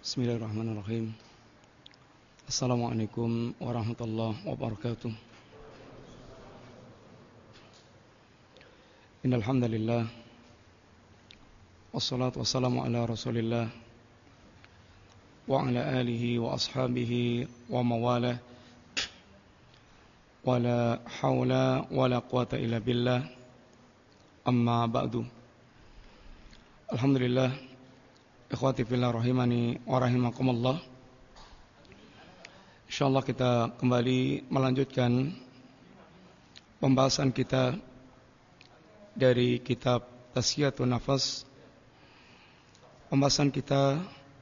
Bismillahirrahmanirrahim. Assalamualaikum warahmatullahi wabarakatuh. Innal hamdalillah wassalatu wassalamu ala Rasulillah wa ala alihi wa ashabihi wa mawalah. Wala haula wala quwata illa billah. Amma ba'du. Alhamdulillah, ikhwati fillah rahimani wa rahimakumullah. Insyaallah kita kembali melanjutkan pembahasan kita dari kitab Tazkiyatun Nafas. Pembahasan kita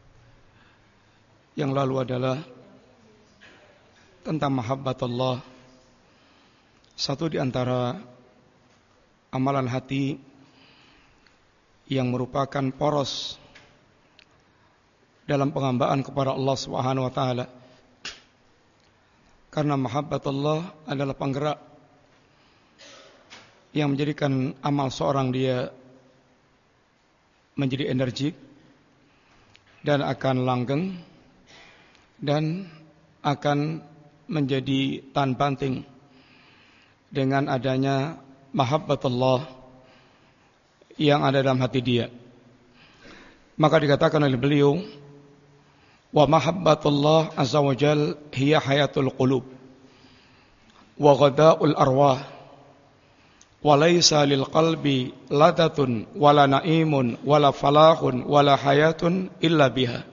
yang lalu adalah tentang mahabbatullah, satu di antara amalan hati yang merupakan poros dalam penghambaan kepada Allah Subhanahu wa taala. Karena mahabbatullah adalah penggerak yang menjadikan amal seorang dia menjadi energik dan akan langgeng dan akan menjadi tahan banting dengan adanya mahabbatullah yang ada dalam hati dia. Maka dikatakan oleh beliau, wa mahabbatullah azza wa jal hiya hayatul qulub wa ghada'ul arwah wa laysa lil qalbi ladatun wala na'imun wala falahun wala hayatun illa biha.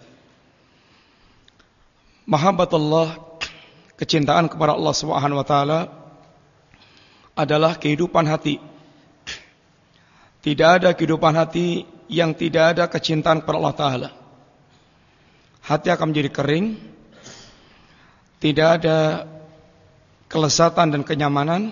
Mahabbatullah, kecintaan kepada Allah Subhanahu wa taala, adalah kehidupan hati. Tidak ada kehidupan hati yang tidak ada kecintaan kepada Allah Ta'ala. Hati akan menjadi kering, tidak ada kelezatan dan kenyamanan.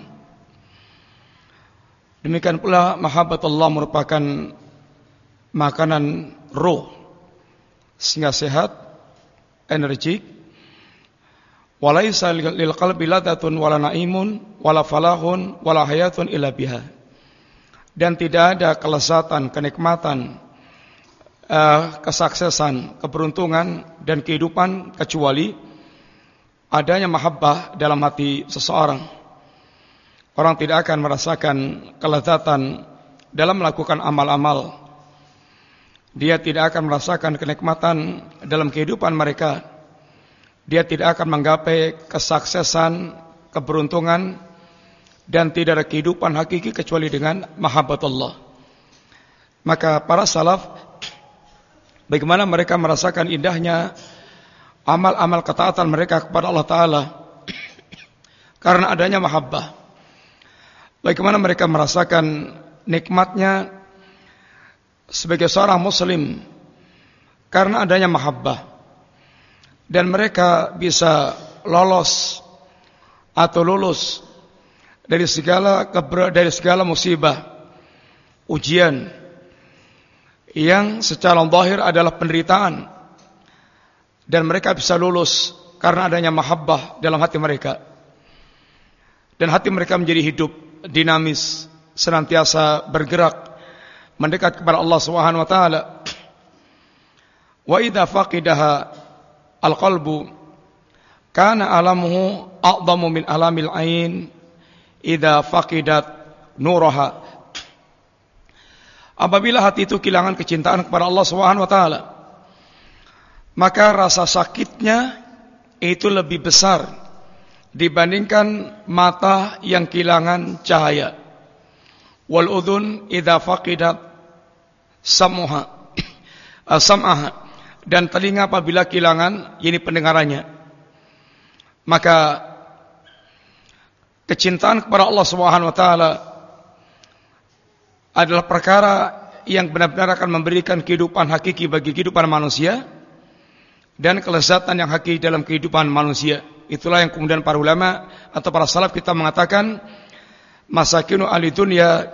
Demikian pula mahabbatullah merupakan makanan ruh, sehingga sehat, energik. Walaysa lil qalbi ladatun wala na'imun wala falahun wala hayatun illa biha. Dan tidak ada kelezatan, kenikmatan, kesuksesan, keberuntungan dan kehidupan kecuali adanya mahabbah dalam hati seseorang. Orang tidak akan merasakan kelezatan dalam melakukan amal-amal. Dia tidak akan merasakan kenikmatan dalam kehidupan mereka. Dia tidak akan menggapai kesuksesan, keberuntungan, dan tidak ada kehidupan hakiki kecuali dengan mahabbatullah. Maka para salaf, bagaimana mereka merasakan indahnya amal-amal ketaatan mereka kepada Allah Ta'ala karena adanya mahabbah. Bagaimana mereka merasakan nikmatnya sebagai seorang muslim karena adanya mahabbah. Dan mereka bisa lolos atau lulus dari segala musibah, ujian yang secara zahir adalah penderitaan, dan mereka bisa lulus karena adanya mahabbah dalam hati mereka. Dan hati mereka menjadi hidup, dinamis, senantiasa bergerak mendekat kepada Allah Subhanahu wa taala. Wa idza faqidaha al-qalbu kana alamuhu a'zamu min alamil ain idza faqidat nuraha. Apabila hati itu kehilangan kecintaan kepada Allah Subhanahu wa taala, maka rasa sakitnya itu lebih besar dibandingkan mata yang kehilangan cahaya. Wal udhun idza faqidat sam'aha, dan telinga apabila kehilangan ini pendengarannya. Maka kecintaan kepada Allah Subhanahu wa taala adalah perkara yang benar-benar akan memberikan kehidupan hakiki bagi kehidupan manusia dan kelezatan yang hakiki dalam kehidupan manusia. Itulah yang kemudian para ulama atau para salaf kita mengatakan masakinu ahli dunya,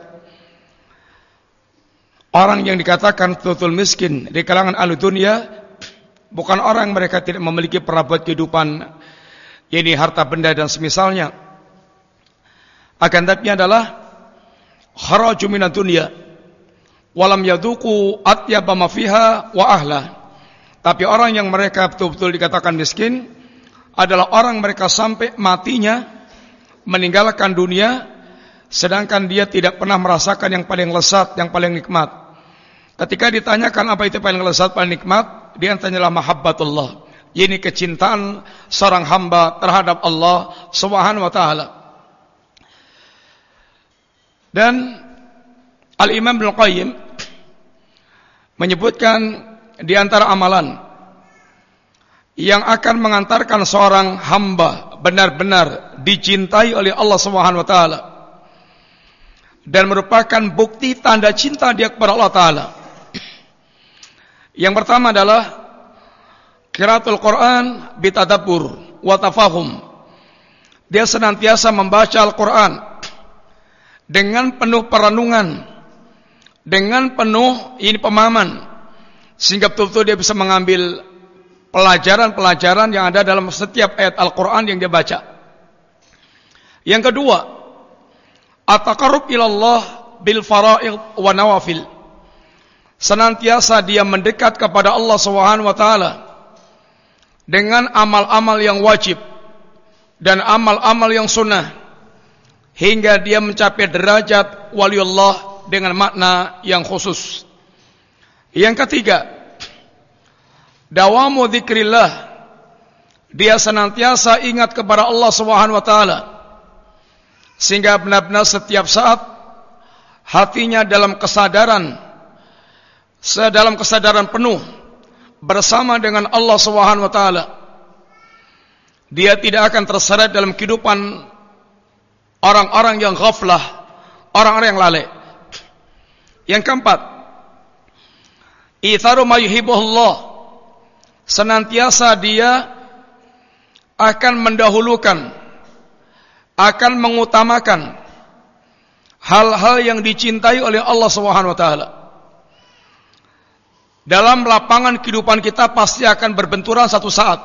orang yang dikatakan betul miskin di kalangan ahli dunya bukan orang mereka tidak memiliki perabot kehidupan, yakni harta benda dan semisalnya. Akan tapi adalah kharaju minad dunya walam yaduqu atyaba ma fiha wa ahla. Tapi orang yang mereka betul-betul dikatakan miskin adalah orang mereka sampai matinya meninggalkan dunia, sedangkan dia tidak pernah merasakan yang paling lezat, yang paling nikmat. Ketika ditanyakan apa itu paling lezat, paling nikmat, dia tanyalah mahabbatullah. Ini kecintaan seorang hamba terhadap Allah Subhanahu wa taala. Dan Al-Imam Ibnu Qayyim menyebutkan di antara amalan yang akan mengantarkan seorang hamba benar-benar dicintai oleh Allah Subhanahu wa taala dan merupakan bukti tanda cinta dia kepada Allah taala. Yang pertama adalah qiraatul Quran bitadabbur wa tafahum. Dia senantiasa membaca Al-Quran dengan penuh perenungan, dengan penuh pemahaman, sehingga betul-betul dia bisa mengambil pelajaran-pelajaran yang ada dalam setiap ayat Al-Quran yang dia baca. Yang kedua, at-taqarrub ilallah bil fara'id wa nawafil. Senantiasa dia mendekat kepada Allah Subhanahu wa taala dengan amal-amal yang wajib dan amal-amal yang sunnah, hingga dia mencapai derajat waliullah dengan makna yang khusus. Yang ketiga, dawamu dzikrillah. Dia senantiasa ingat kepada Allah Subhanahu wa taala, sehingga benar-benar setiap saat hatinya dalam kesadaran penuh bersama dengan Allah Subhanahu wa taala. Dia tidak akan terseret dalam kehidupan orang-orang yang ghaflah, orang-orang yang lalai. Yang keempat, itharu ma yuhibbuhullah. Senantiasa dia akan mendahulukan, akan mengutamakan hal-hal yang dicintai oleh Allah Subhanahu wa taala. Dalam lapangan kehidupan kita pasti akan berbenturan satu saat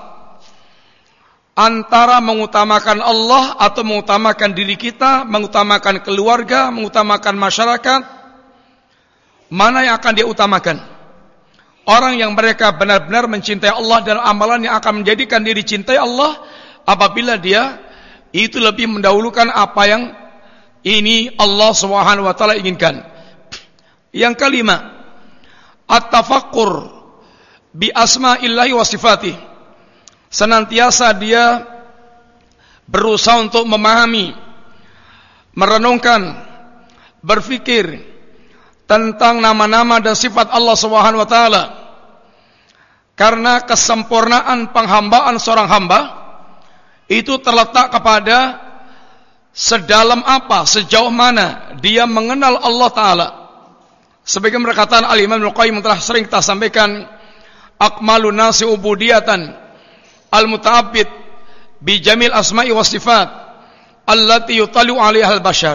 antara mengutamakan Allah atau mengutamakan diri kita, mengutamakan keluarga, mengutamakan masyarakat. Mana yang akan dia utamakan? Orang yang mereka benar-benar mencintai Allah dan amalan yang akan menjadikan diri cintai Allah, apabila dia itu lebih mendahulukan apa yang ini Allah Subhanahu wa taala inginkan. Yang kelima, at-tafakkur bi asma'illahi wa sifatih. Senantiasa dia berusaha untuk memahami, merenungkan, berfikir tentang nama-nama dan sifat Allah Subhanahu wa taala. Karena kesempurnaan penghambaan seorang hamba itu terletak kepada sedalam apa, sejauh mana dia mengenal Allah taala. Sebagai perkataan Al-Imam Ibnu Qayyim telah sering kita sampaikan, akmalun nasi ubudiyatan al-muta'abbid bi jamil asma'i was sifat allati yutalu 'alaiha al-bashar.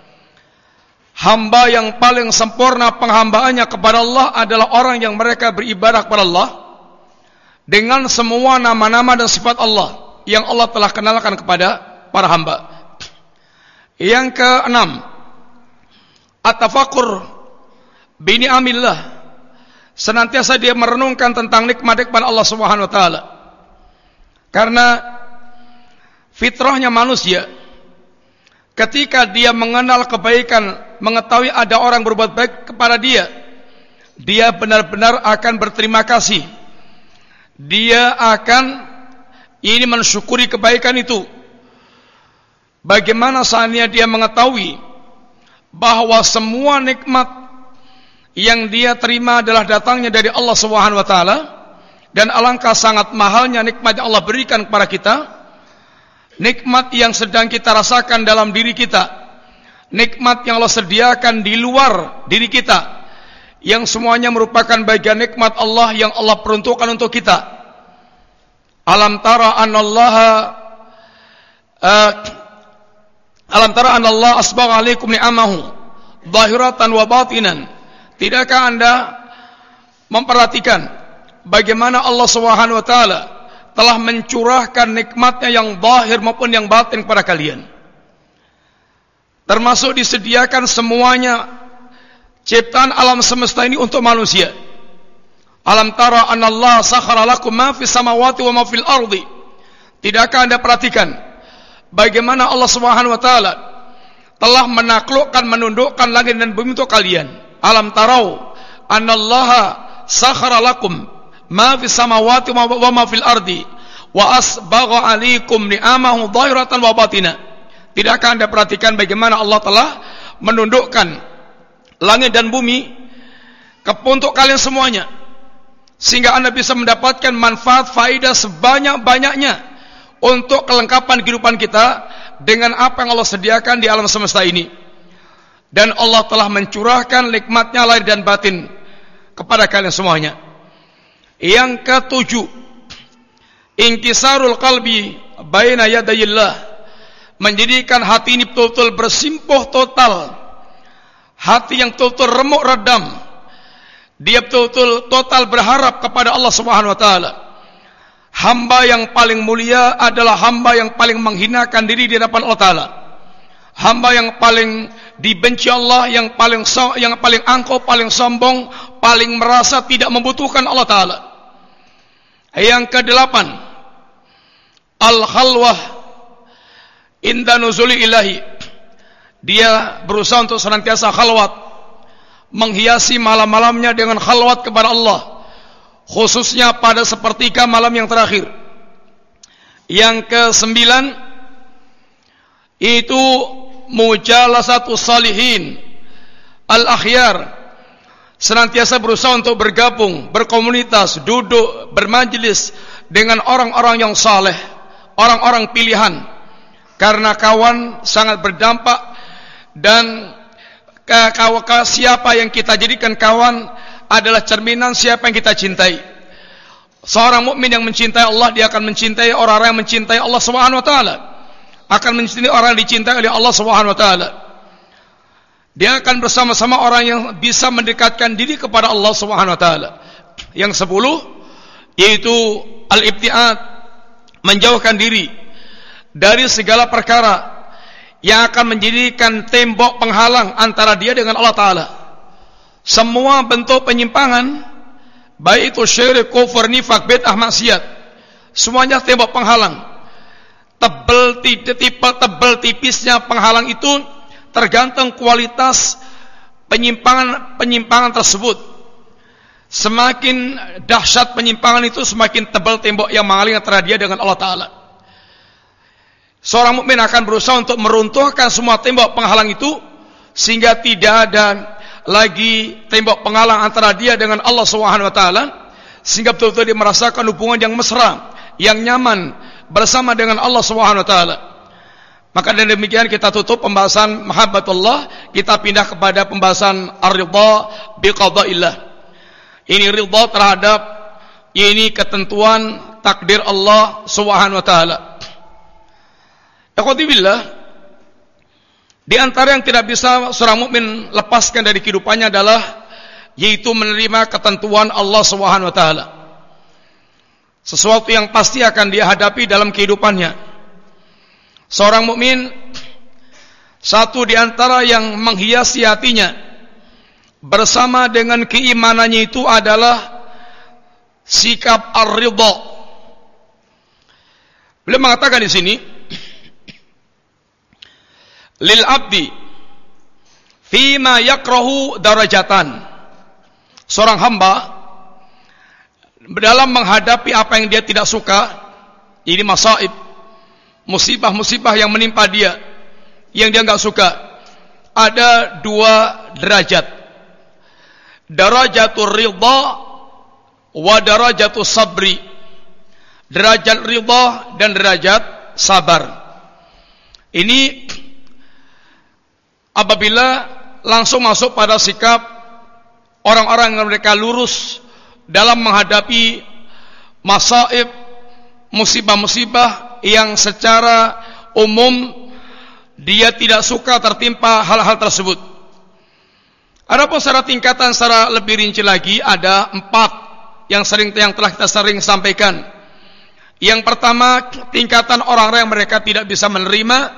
Hamba yang paling sempurna penghambaannya kepada Allah adalah orang yang mereka beribadah kepada Allah dengan semua nama-nama dan sifat Allah yang Allah telah kenalkan kepada para hamba. Yang keenam, at-tafakkur bi ni'amillah. Senantiasa dia merenungkan tentang nikmat-nikmat Allah Subhanahu wa taala. Karena fitrahnya manusia, ketika dia mengenal kebaikan, mengetahui ada orang berbuat baik kepada dia, dia benar-benar akan berterima kasih. Dia akan mensyukuri kebaikan itu. Bagaimana seandainya dia mengetahui bahwa semua nikmat yang dia terima adalah datangnya dari Allah Subhanahu wa taala, dan alangkah sangat mahalnya nikmat yang Allah berikan kepada kita, nikmat yang sedang kita rasakan dalam diri kita, nikmat yang Allah sediakan di luar diri kita, yang semuanya merupakan bagian nikmat Allah yang Allah peruntukkan untuk kita. Alam tara anallah asbagha alaikum ni'amahu zahiratan wa batinan. Tidakkah Anda memperhatikan bagaimana Allah Subhanahu wa taala telah mencurahkan nikmatnya yang zahir maupun yang batin kepada kalian? Termasuk disediakan semuanya ciptaan alam semesta ini untuk manusia. Alam tara anna Allah sakhara lakum ma fis samawati wa ma fil ardi. Tidakkah Anda perhatikan bagaimana Allah Subhanahu wa taala telah menaklukkan, menundukkan langit dan bumi untuk kalian. Alam tarau anna Allah sakhara lakum ma fis samawati wa ma fil ardi wa asbagha alaikum ni'amahu dhahiratan wa batina. Tidakkah Anda perhatikan bagaimana Allah telah menundukkan langit dan bumi untuk kalian semuanya, sehingga Anda bisa mendapatkan manfaat faidah sebanyak-banyaknya untuk kelengkapan kehidupan kita dengan apa yang Allah sediakan di alam semesta ini. Dan Allah telah mencurahkan nikmatnya lahir dan batin kepada kalian semuanya. Yang ketujuh, inkisarul qalbi baina yadayillah, menjadikan hati ini betul-betul bersimpuh total, hati yang betul-betul remuk redam. Dia betul-betul total berharap kepada Allah Subhanahu wa taala. Hamba yang paling mulia adalah hamba yang paling menghinakan diri di hadapan Allah taala. Hamba yang paling dibenci Allah, yang paling angkuh, paling sombong, paling merasa tidak membutuhkan Allah taala. Yang kedelapan, al-khalwah inda nuzuli ilahi. Dia berusaha untuk senantiasa khalwat, menghiasi malam-malamnya dengan khalwat kepada Allah, khususnya pada sepertiga malam yang terakhir. Yang kesembilan, itu mujalasatu salihin al-akhyar, senantiasa berusaha untuk bergabung, berkomunitas, duduk, bermajlis dengan orang-orang yang saleh, orang-orang pilihan, karena kawan sangat berdampak. Dan siapa yang kita jadikan kawan adalah cerminan siapa yang kita cintai. Seorang mukmin yang mencintai Allah, dia akan mencintai orang-orang yang mencintai Allah Subhanahu wa taala, akan mencintai orang yang dicintai oleh Allah Subhanahu wa taala. Dia akan bersama-sama orang yang bisa mendekatkan diri kepada Allah Subhanahu wa taala. Yang 10, yaitu al-ibtiad, menjauhkan diri dari segala perkara yang akan menjadikan tembok penghalang antara dia dengan Allah Ta'ala. Semua bentuk penyimpangan, baik itu syirik, kufur, nifak, bid'ah, maksiat, semuanya tembok penghalang. Tebel tipisnya penghalang itu tergantung kualitas penyimpangan tersebut. Semakin dahsyat penyimpangan itu, semakin tebal tembok yang menghalangi antara dia dengan Allah Ta'ala. Seorang mukmin akan berusaha untuk meruntuhkan semua tembok penghalang itu, sehingga tidak ada lagi tembok penghalang antara dia dengan Allah Subhanahu wa taala, sehingga betul-betul dia merasakan hubungan yang mesra, yang nyaman bersama dengan Allah Subhanahu wa taala. Maka dengan demikian kita tutup pembahasan mahabbatullah, kita pindah kepada pembahasan ar-ridha biqada'illah. Ini ridha terhadap ketentuan takdir Allah Subhanahu wa taala. Ikhwatibillah, di antara yang tidak bisa seorang mukmin lepaskan dari kehidupannya adalah yaitu menerima ketentuan Allah Subhanahu wa taala. Sesuatu yang pasti akan dia hadapi dalam kehidupannya. Seorang mukmin, satu di antara yang menghiasi hatinya bersama dengan keimanannya itu adalah sikap ar-ridha. Beliau mengatakan di sini, lil abdi fima yakrahu darajatan. Seorang hamba dalam menghadapi apa yang dia tidak suka, ini masaib, musibah-musibah yang menimpa dia, yang dia enggak suka, ada 2 derajat. Darajatul ridha wa darajatul sabri. Derajat ridha dan derajat sabar. Ini apabila langsung masuk pada sikap orang-orang yang mereka lurus dalam menghadapi masaib, musibah-musibah yang secara umum dia tidak suka tertimpa hal-hal tersebut. Adapun secara tingkatan secara lebih rinci lagi ada 4 yang telah kita sering sampaikan. Yang pertama, tingkatan orang-orang yang mereka tidak bisa menerima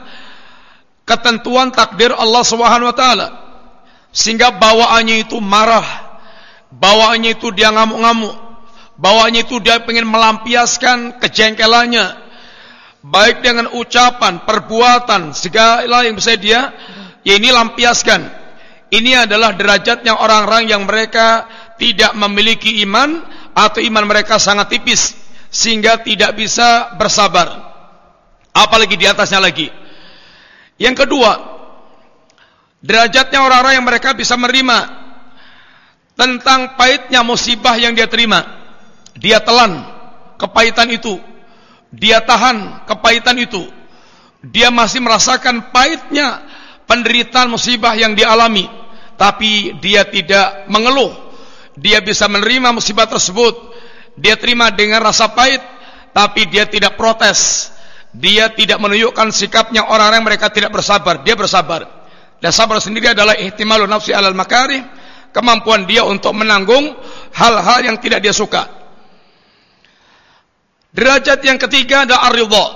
ketentuan takdir Allah Subhanahu wa taala, sehingga bawaannya itu marah, bawaannya itu dia ngamuk-ngamuk, bawaannya itu dia ingin melampiaskan kejengkelannya, baik dengan ucapan, perbuatan, segala yang bisa dia ini lampiaskan. Ini adalah derajatnya orang-orang yang mereka tidak memiliki iman, atau iman mereka sangat tipis sehingga tidak bisa bersabar, apalagi di atasnya lagi. Yang kedua, derajatnya orang-orang yang mereka bisa menerima tentang pahitnya musibah yang dia terima. Dia telan kepahitan itu, dia tahan kepahitan itu, dia masih merasakan pahitnya penderitaan musibah yang dialami, tapi dia tidak mengeluh. Dia bisa menerima musibah tersebut, dia terima dengan rasa pahit, tapi dia tidak protes. Dia tidak menunjukkan sikapnya orang-orang yang mereka tidak bersabar. Dia bersabar. Dan sabar sendiri adalah ihtimalun nafsi alal makarih, kemampuan dia untuk menanggung hal-hal yang tidak dia suka. Derajat yang ketiga adalah ar-ridha.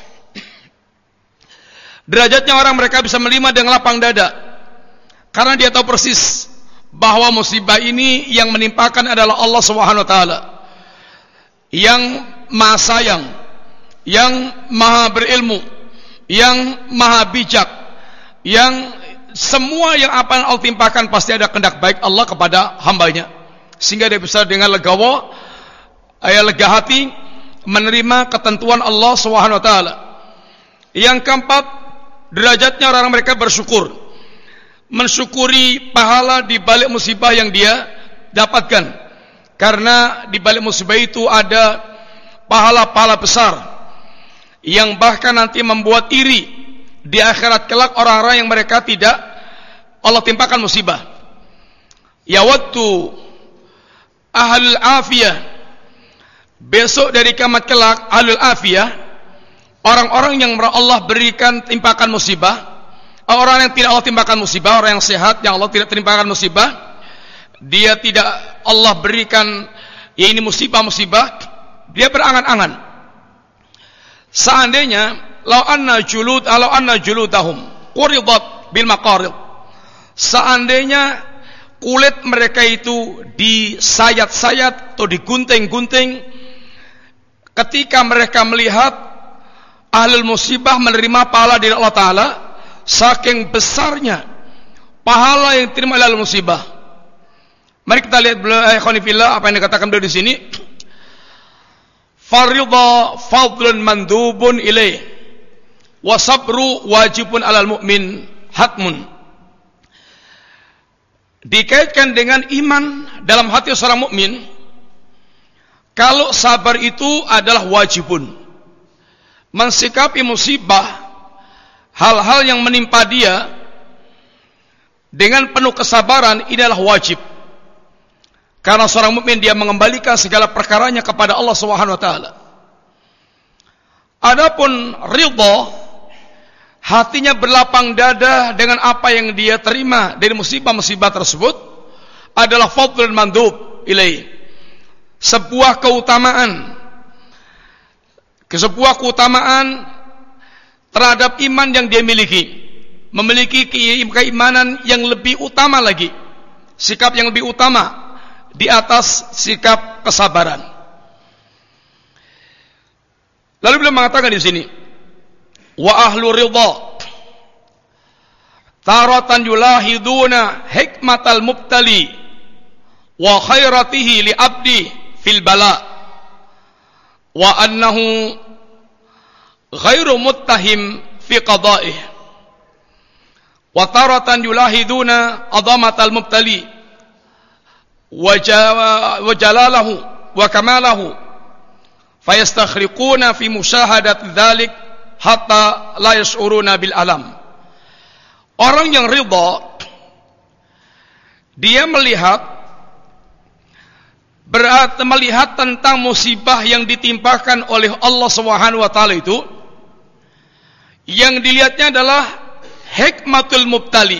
Derajatnya orang mereka bisa menerima dengan lapang dada, karena dia tahu persis bahwa musibah ini yang menimpakan adalah Allah Subhanahu wa taala, yang maha sayang, yang maha berilmu, yang maha bijak, yang semua yang apa yang Allah timpakan pasti ada kehendak baik Allah kepada hambanya, sehingga dia bisa dengan legawa, lega hati menerima ketentuan Allah Subhanahu wa taala. Yang keempat, derajatnya orang mereka bersyukur, mensyukuri pahala di balik musibah yang dia dapatkan, karena di balik musibah itu ada pahala-pahala besar yang bahkan nanti membuat iri di akhirat kelak orang-orang yang mereka tidak Allah timpakan musibah. Yawaddu ahlul afiyah, besok dari kiamat kelak ahlul afiyah, orang-orang yang Allah berikan timpakan musibah, orang yang tidak Allah timpakan musibah, orang yang sehat yang Allah tidak timpakan musibah, dia tidak Allah berikan ya ini musibah-musibah, dia berangan-angan, seandainya Lau anna juludahum quridat bil maqarid, seandainya kulit mereka itu disayat-sayat atau digunting-gunting ketika mereka melihat ahlul musibah menerima pahala dari Allah Ta'ala, saking besarnya pahala yang diterima oleh ahlul musibah. Mari kita lihat apa yang dikatakan beliau di sini. Faridha fadlun mandubun ilaih, wasabru wajibun alal mu'min hatmun. Dikaitkan dengan iman dalam hati seorang mukmin, kalau sabar itu adalah wajibun, mensikapi musibah, hal-hal yang menimpa dia dengan penuh kesabaran, ini adalah wajib. Karena seorang mukmin dia mengembalikan segala perkaranya kepada Allah Subhanahu wa taala. Adapun ridha, hatinya berlapang dada dengan apa yang dia terima dari musibah-musibah tersebut, adalah fadlul mandub ilaih, sebuah keutamaan terhadap iman yang dia miliki, memiliki keimanan yang lebih utama lagi, sikap yang lebih utama di atas sikap kesabaran. Lalu beliau mengatakan di sini, wa ahlu ridha taratan yulahiduna hikmatal mubtali wa khairatihi li abdi fil bala wa annahu ghairu muttahim fi qada'ih, wa taratan yulahiduna azamatal mubtali wa jalalahu wa kamalahu fayastakhriquna fi musyahadat dzalik hatta la yash'uruna bil alam. Orang yang ridha, dia melihat tentang musibah yang ditimpakan oleh Allah Subhanahu wa taala itu, yang dilihatnya adalah hikmatul mubtali,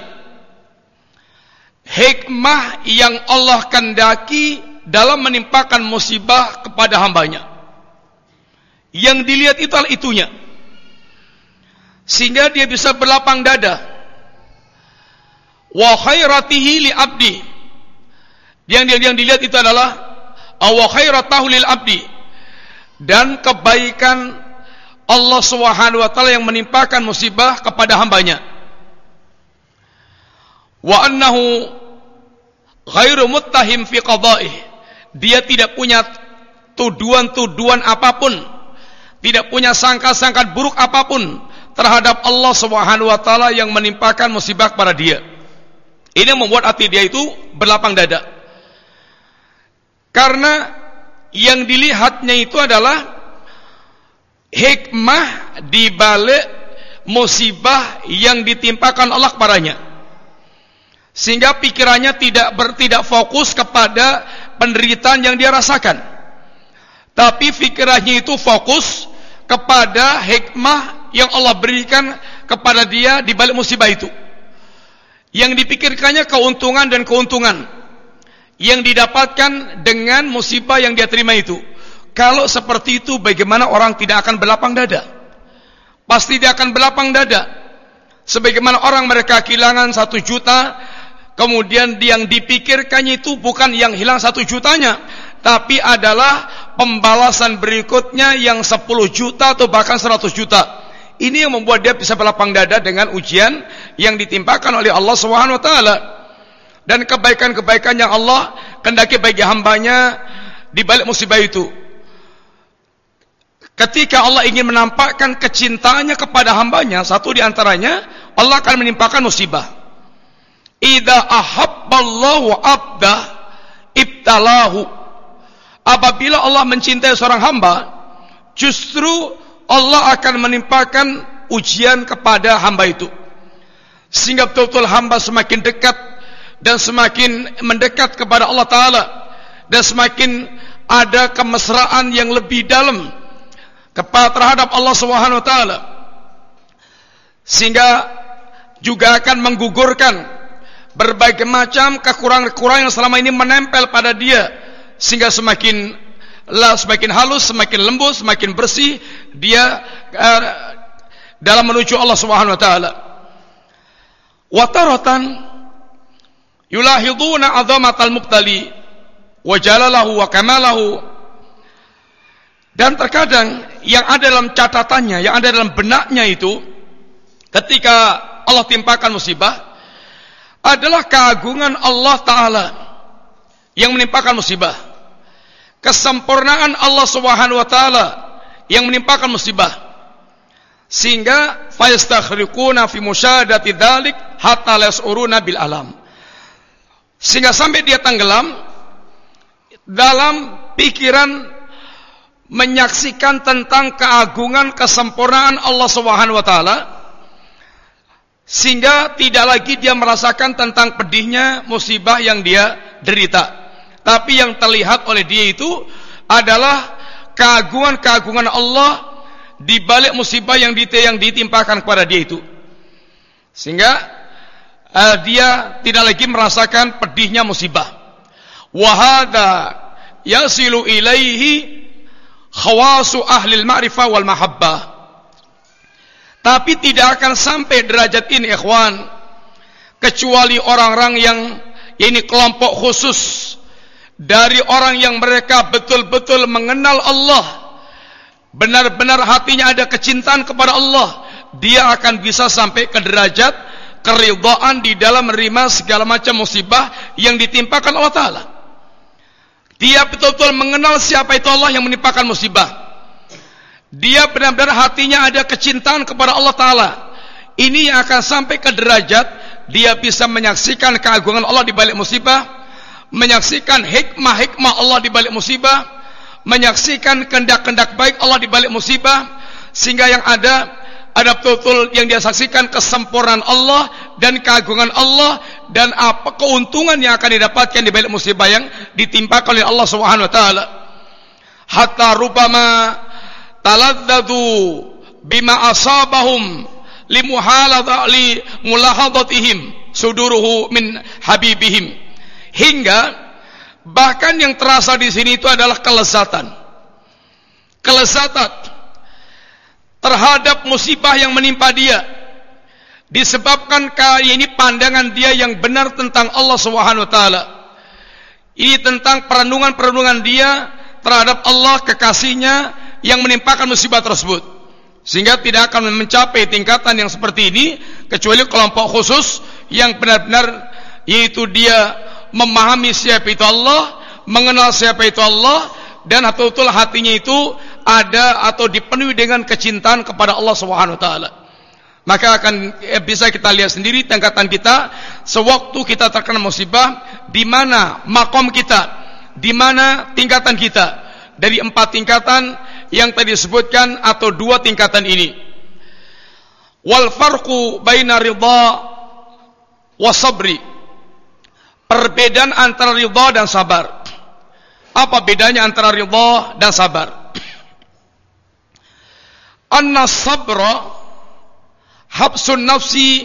hikmah yang Allah kehendaki dalam menimpakan musibah kepada hambanya. Yang dilihat itu adalah itunya, sehingga dia bisa berlapang dada. Wa khairatihi li abdi, Yang dilihat itu adalah wa khairatahu lil abdi, dan kebaikan Allah Subhanahu wa taala yang menimpakan musibah kepada hambanya. Wa annahu ghairu muttahim fi qada'ih, dia tidak punya tuduhan-tuduhan apapun, tidak punya sangka-sangka buruk apapun terhadap Allah Subhanahu wa taala yang menimpakan musibah kepada dia. Ini membuat hati dia itu berlapang dada. Karena yang dilihatnya itu adalah hikmah di balik musibah yang ditimpakan Allah kepadanya, sehingga pikirannya tidak fokus kepada penderitaan yang dia rasakan, tapi pikirannya itu fokus kepada hikmah yang Allah berikan kepada dia di balik musibah itu. Yang dipikirkannya keuntungan dan keuntungan yang didapatkan dengan musibah yang dia terima itu. Kalau seperti itu, bagaimana orang tidak akan berlapang dada? Pasti dia akan berlapang dada. Sebagaimana orang mereka kehilangan 1 juta, kemudian yang dipikirkannya itu bukan yang hilang 1 jutanya, tapi adalah pembalasan berikutnya yang 10 juta atau bahkan 100 juta. Ini yang membuat dia bisa berlapang dada dengan ujian yang ditimpakan oleh Allah Subhanahu wa taala. Dan kebaikan-kebaikan yang Allah kehendaki bagi hambanya di balik musibah itu. Ketika Allah ingin menampakkan kecintaannya kepada hambanya, satu di antaranya Allah akan menimpakan musibah. Idza ahabballahu 'abda ibtalahu. Apabila Allah mencintai seorang hamba, justru Allah akan menimpakan ujian kepada hamba itu, sehingga betul-betul hamba semakin dekat dan semakin mendekat kepada Allah Ta'ala, dan semakin ada kemesraan yang lebih dalam terhadap Allah Subhanahu wa taala, sehingga juga akan menggugurkan berbagai macam kekurangan-kekurangan yang selama ini menempel pada dia, sehingga semakin halus, semakin lembut, semakin bersih dia dalam menuju Allah Subhanahu wa taala. Wa taratan yulahiduna 'azamatal mubtali wa jalalahu wa kamalahu. Dan terkadang yang ada dalam catatannya, yang ada dalam benaknya itu, ketika Allah timpakan musibah, adalah keagungan Allah Ta'ala yang menimpakan musibah, kesempurnaan Allah Subhanahu wa taala yang menimpakan musibah, sehingga fayastakhriquna fi musyahadati dzalik hatta la yasuruna bil alam, sehingga sampai dia tenggelam dalam pikiran menyaksikan tentang keagungan kesempurnaan Allah Subhanahu wa taala, sehingga tidak lagi dia merasakan tentang pedihnya musibah yang dia derita, tapi yang terlihat oleh dia itu adalah keagungan Allah di balik musibah yang ditimpakan kepada dia itu, sehingga dia tidak lagi merasakan pedihnya musibah. Wa hadza yasilu ilaihi khawasu ahlil ma'rifah wal mahabbah. Tapi tidak akan sampai derajat ini, ikhwan, kecuali orang-orang yang ini kelompok khusus dari orang yang mereka betul-betul mengenal Allah, benar-benar hatinya ada kecintaan kepada Allah. Dia akan bisa sampai ke derajat keridhaan di dalam menerima segala macam musibah yang ditimpakan Allah Ta'ala. Dia betul-betul mengenal siapa itu Allah yang menimpakan musibah. Dia benar-benar hatinya ada kecintaan kepada Allah Ta'ala. Ini yang akan sampai ke derajat dia bisa menyaksikan keagungan Allah di balik musibah, menyaksikan hikmah-hikmah Allah di balik musibah, menyaksikan kehendak-kehendak baik Allah di balik musibah, sehingga yang ada betul-betul yang dia saksikan kesempurnaan Allah dan keagungan Allah, dan apa keuntungan yang akan didapatkan di balik musibah yang ditimpakan oleh Allah Subhanahu wa taala. Hatta rubama taladzadu bima asabahum limulahadatihim suduruhu min habibihim, hingga bahkan yang terasa di sini itu adalah kelezatan terhadap musibah yang menimpa dia, disebabkan kali ini pandangan dia yang benar tentang Allah Subhanahu wa taala, Ini tentang perenungan-perenungan dia terhadap Allah, kekasihnya yang menimpakan musibah tersebut, sehingga tidak akan mencapai tingkatan yang seperti ini kecuali kelompok khusus yang benar-benar, yaitu dia memahami siapa itu Allah, mengenal siapa itu Allah, dan betul-betul hatinya itu ada atau dipenuhi dengan kecintaan kepada Allah Subhanahu wa taala. Maka akan bisa kita lihat sendiri tingkatan kita sewaktu kita terkena musibah, di mana makom kita, di mana tingkatan kita dari 4 tingkatan yang tadi disebutkan atau 2 tingkatan ini. Wal farqu baina ridha wa sabri. Perbedaan antara ridha dan sabar. Apa bedanya antara ridha dan sabar? Anna sabra habsun nafsi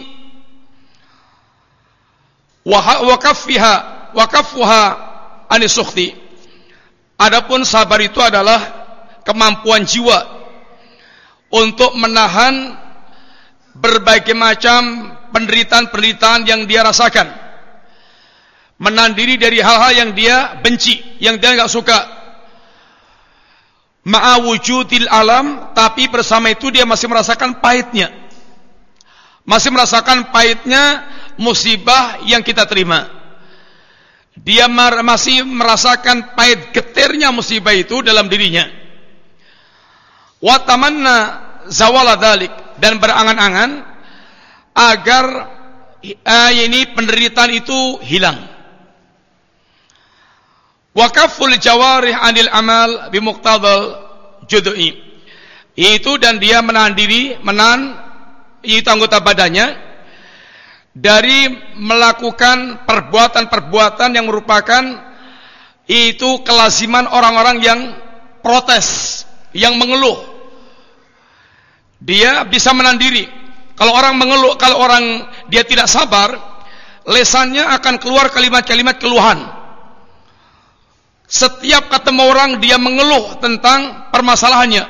wa kaffuha anis sukhti. Adapun sabar itu adalah kemampuan jiwa untuk menahan berbagai macam penderitaan-penderitaan yang dia rasakan, menahan diri dari hal-hal yang dia benci, yang dia enggak suka. Ma'a wujudil alam, tapi bersama itu dia masih merasakan pahitnya, masih merasakan pahitnya musibah yang kita terima. Dia masih merasakan pahit getirnya musibah itu dalam dirinya. Wa tamanna zawala dzalik, dan berangan-angan agar ini penderitaan itu hilang. Wa kafful jawarih 'anil amal bi muqtadal jud'i, itu dan dia menahan diri, menahan itu anggota badannya dari melakukan perbuatan-perbuatan yang merupakan itu kelaziman orang-orang yang protes, yang mengeluh. Dia bisa menahan diri. Kalau orang mengeluh, kalau orang dia tidak sabar, lesannya akan keluar kalimat-kalimat keluhan. Setiap ketemu orang dia mengeluh tentang permasalahannya.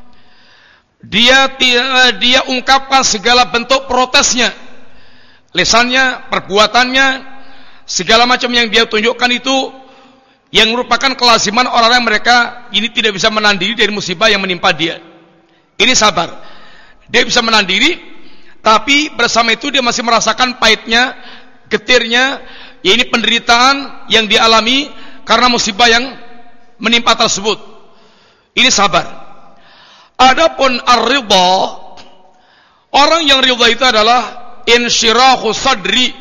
Dia ungkapkan segala bentuk protesnya. Lesannya, perbuatannya, segala macam yang dia tunjukkan itu yang merupakan kelaziman orang-orang mereka ini tidak bisa menahan diri dari musibah yang menimpa dia. Ini sabar. Dia bisa menahan diri, tapi bersama itu dia masih merasakan pahitnya, getirnya, ya ini penderitaan yang dialami karena musibah yang menimpa tersebut. Ini sabar. Adapun ar-ridha, orang yang ridha itu adalah insyirahu sadri,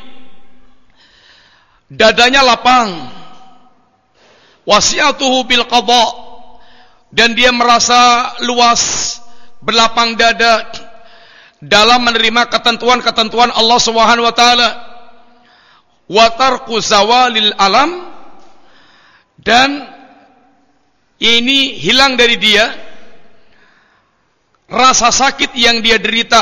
dadanya lapang, wasi'atuhu bil qada, dan dia merasa luas, berlapang dada dalam menerima ketentuan-ketentuan Allah Subhanahu wa taala. Wa tarku zawalil alam, dan ini hilang dari dia rasa sakit yang dia derita.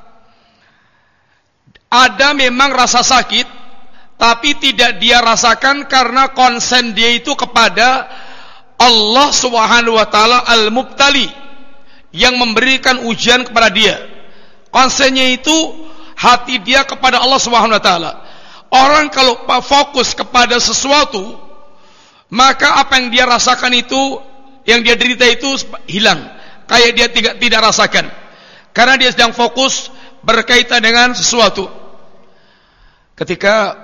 Ada memang rasa sakit, tapi tidak dia rasakan karena konsen dia itu kepada Allah Subhanahu wa taala Al-Mubtali, yang memberikan ujian kepada dia. Konsennya itu hati dia kepada Allah Subhanahu wa taala. Orang kalau fokus kepada sesuatu, maka apa yang dia rasakan itu, yang dia derita itu hilang, kayak dia tidak rasakan, karena dia sedang fokus berkaitan dengan sesuatu. Ketika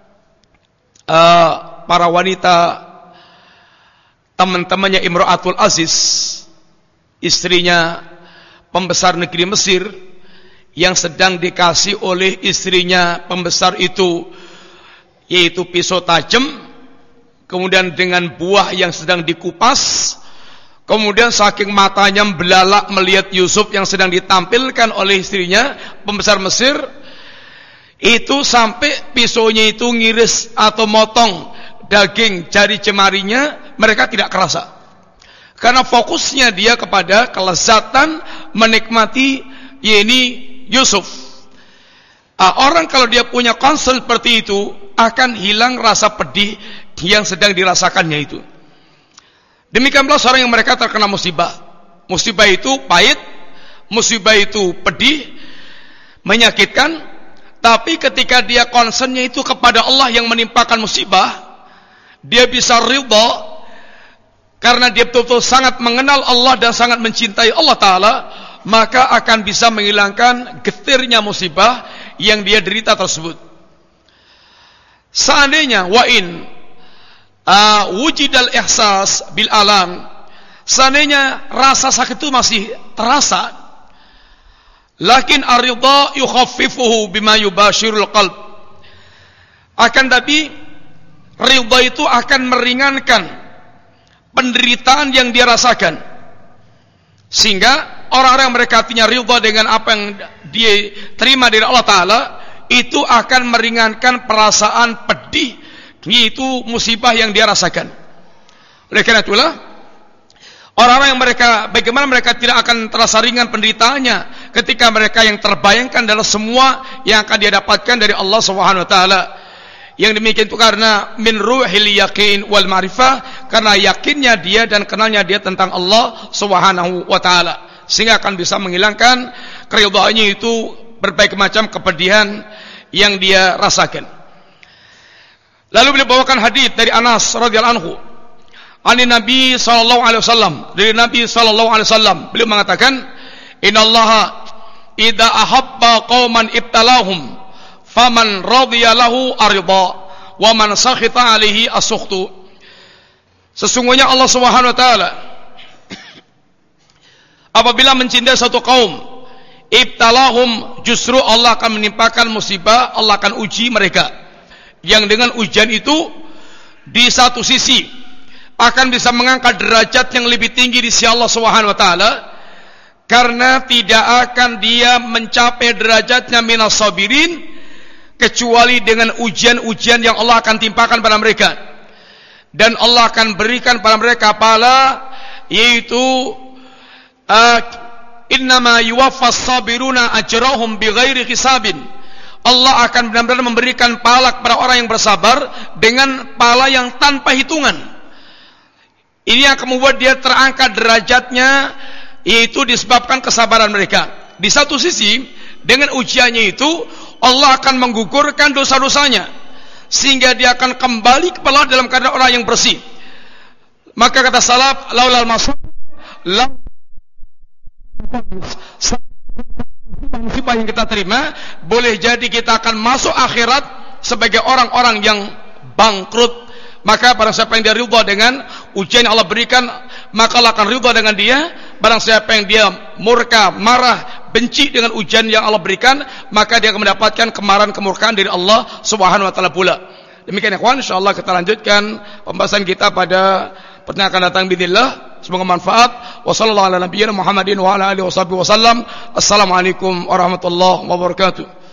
para wanita teman-temannya Imra'atul Aziz, istrinya pembesar negeri Mesir, yang sedang dikasih oleh istrinya pembesar itu, yaitu pisau tajam, kemudian dengan buah yang sedang dikupas, kemudian saking matanya belalak melihat Yusuf yang sedang ditampilkan oleh istrinya pembesar Mesir, itu sampai pisaunya itu ngiris atau motong daging jari jemarinya, mereka tidak kerasa, karena fokusnya dia kepada kelezatan menikmati ini Yusuf. Orang kalau dia punya concern seperti itu, akan hilang rasa pedih yang sedang dirasakannya itu. Demikian pula seorang yang mereka terkena musibah. Musibah itu pahit, musibah itu pedih, menyakitkan, tapi ketika dia concernnya itu kepada Allah yang menimpakan musibah, dia bisa ridha karena dia betul-betul sangat mengenal Allah dan sangat mencintai Allah Ta'ala, maka akan bisa menghilangkan getirnya musibah yang dia derita tersebut. Seandainya wa'in wujidal ihsas bil alam, seandainya rasa sakit itu masih terasa, lakin ar-ridha yukhaffifuhu bima yubashirul qalb, akan tapi ridha itu akan meringankan penderitaan yang dia rasakan, sehingga orang-orang yang mereka artinya ridha dengan apa yang dia terima dari Allah Ta'ala, itu akan meringankan perasaan pedih, yaitu musibah yang dia rasakan. Oleh karena itulah orang-orang yang mereka, bagaimana mereka tidak akan terasa ringan penderitaannya ketika mereka yang terbayangkan adalah semua yang akan dia dapatkan dari Allah Subhanahu wa taala. Yang demikian itu karena min ruhil yakin wal ma'rifah, karena yakinnya dia dan kenalnya dia tentang Allah Subhanahu wa taala, sehingga akan bisa menghilangkan keridhaannya itu berbagai macam kepedihan yang dia rasakan. Lalu beliau bawakan hadis dari Anas radhiyallahu anhu, ani Nabi sallallahu alaihi wasallam, dari Nabi sallallahu alaihi wasallam, beliau mengatakan, innallaha idza ahabba qauman ibtalahum faman radhiya lahu arida wa man sakhita alaihi as-sukhtu. Sesungguhnya Allah Subhanahu wa taala apabila mencintai satu kaum, ibtalahum, justru Allah akan menimpakan musibah, Allah akan uji mereka, yang dengan ujian itu di satu sisi akan bisa mengangkat derajat yang lebih tinggi di sisi Allah Subhanahu wa taala, karena tidak akan dia mencapai derajatnya minas sabirin kecuali dengan ujian-ujian yang Allah akan timpakan pada mereka, dan Allah akan berikan pada mereka pahala, yaitu innama yuwaffas sabiruna ajrahum bighairi hisabin. Allah akan benar-benar memberikan pahala kepada orang yang bersabar dengan pahala yang tanpa hitungan. Ini yang akan membuat dia terangkat derajatnya, yaitu disebabkan kesabaran mereka. Di satu sisi, dengan ujiannya itu Allah akan menggugurkan dosa-dosanya, sehingga dia akan kembali kepada dalam keadaan orang yang bersih. Maka kata salaf, laulal masab musibah yang kita terima, boleh jadi kita akan masuk akhirat sebagai orang-orang yang bangkrut. Maka barang siapa yang dia ridha dengan ujian yang Allah berikan, maka Allah akan ridha dengan dia. Barang siapa yang dia murka, marah, benci dengan ujian yang Allah berikan, maka dia akan mendapatkan kemarahan, kemurkaan dari Allah Subhanahu wa taala pula. Demikian ikhwan, insyaallah kita lanjutkan pembahasan kita pada pertemuan akan datang bismillah. Semoga manfaat. Wassallallahu ala nabiyyina Muhammadin wa ala alihi wasallam. Assalamualaikum warahmatullahi wabarakatuh.